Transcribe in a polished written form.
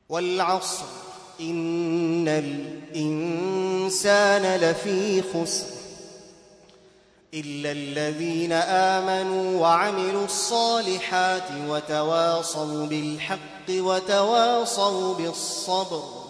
والعصر إن الإنسان لفي خسر إلا الذين آمنوا وعملوا الصالحات وتواصوا بالحق وتواصوا بالصبر